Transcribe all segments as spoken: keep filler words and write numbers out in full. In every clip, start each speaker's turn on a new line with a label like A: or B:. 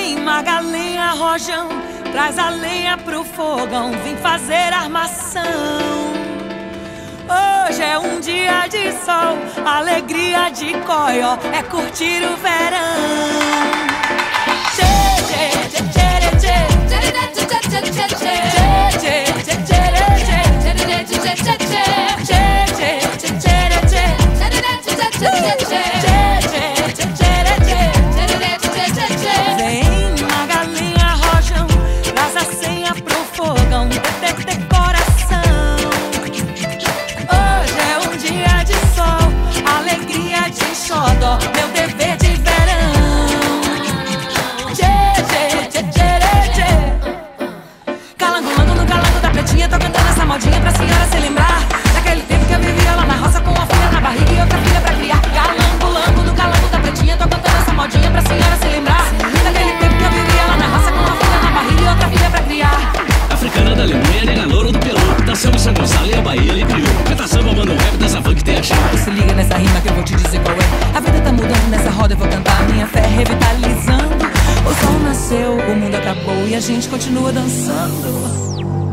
A: Vem, Magalenha, rojão, traz a lenha pro fogão, vim fazer armação. Hoje é um dia de sol, alegria de coió, é curtir o verão. Tchê, tchê, tchê, tchê, tchê, tchê, tchê, tchê, tchê, vem, Magalenha, rojão, traz a senha pro fogão, tê, coração. Hoje é um dia de sol, alegria de xodó, meu dever de verão. Tchê, tchê, tchê, tchê, tchê. Calango-lango no calango da pretinha, tô cantando essa modinha pra senhora se lembrar daquele tempo que eu vivia lá na roça com uma filha na barriga e outra filha pra criar. Calango-lango no calango da pretinha, tô cantando essa modinha pra senhora se lembrar daquele tempo que eu vivia lá na roça com uma filha na barriga e outra filha pra criar.
B: Africana da Alemanha, nega louro do Peru, nasceu em São Gonçalo e a Bahia ele criou. Canta samba, manda um rap dessa funk tem a chave.
A: Se liga nessa rima que eu vou te dizer qual é. A vida tá mudando, nessa roda eu vou cantar minha fé revitalizando. O sol nasceu, o mundo acabou e a gente continua dançando.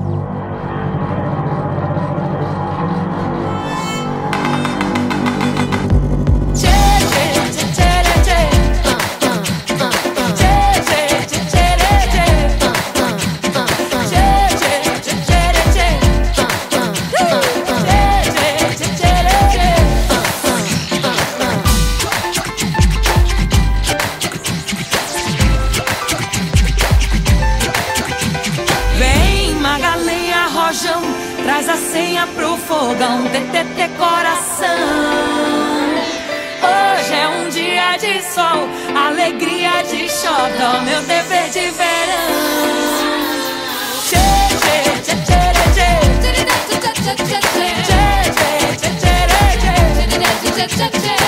A: Magalenha, rojão, traz a senha pro fogão, tê, tê, tê, coração. Hoje é um dia de sol, alegria de xodó, meu dever de verão. Tchê, tchê, tchê, tchê, tchê, tchê, tchê, tchê, tchê, tchê, tchê,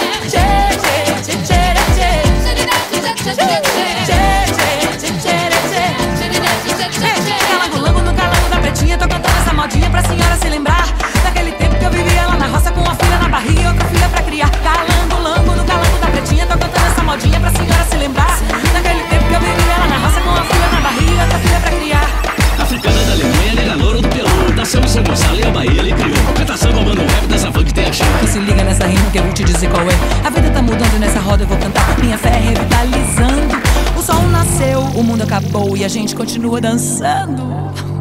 A: tô cantando essa modinha pra senhora se lembrar daquele tempo que eu vivia lá na roça com uma filha na barriga e outra filha pra criar. Calango, lango, no calango da pretinha, tô cantando essa modinha pra senhora se lembrar daquele tempo que eu vivia lá na roça com uma filha na barriga e outra filha pra criar.
B: Africana da Alemanha, nega louro do Peru, nasceu em São Gonçalo e a Bahia ele criou. Canta samba, manda um rap dessa funk tem a chave.
A: Se liga nessa rima que eu vou te dizer qual é. A vida tá mudando, nessa roda eu vou cantar minha fé revitalizando. O sol nasceu, o mundo acabou e a gente continua dançando.